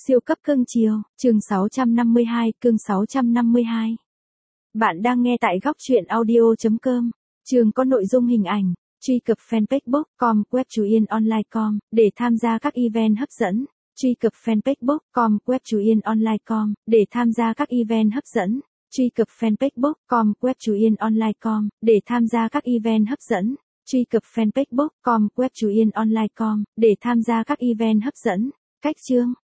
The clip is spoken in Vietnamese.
Siêu cấp cưng chiều, chương 652, cưng 652. Bạn đang nghe tại góc truyện audio.com. Chương có nội dung hình ảnh. Truy cập fanpage book.com, web Chú Yên Online.com để tham gia các event hấp dẫn. Truy cập fanpage book.com, web Chú Yên Online.com để tham gia các event hấp dẫn. Truy cập fanpage book.com, web Chú Yên Online.com để tham gia các event hấp dẫn. Truy cập fanpage book.com, web Chú Yên Online.com để tham gia các event hấp dẫn. Cách chương,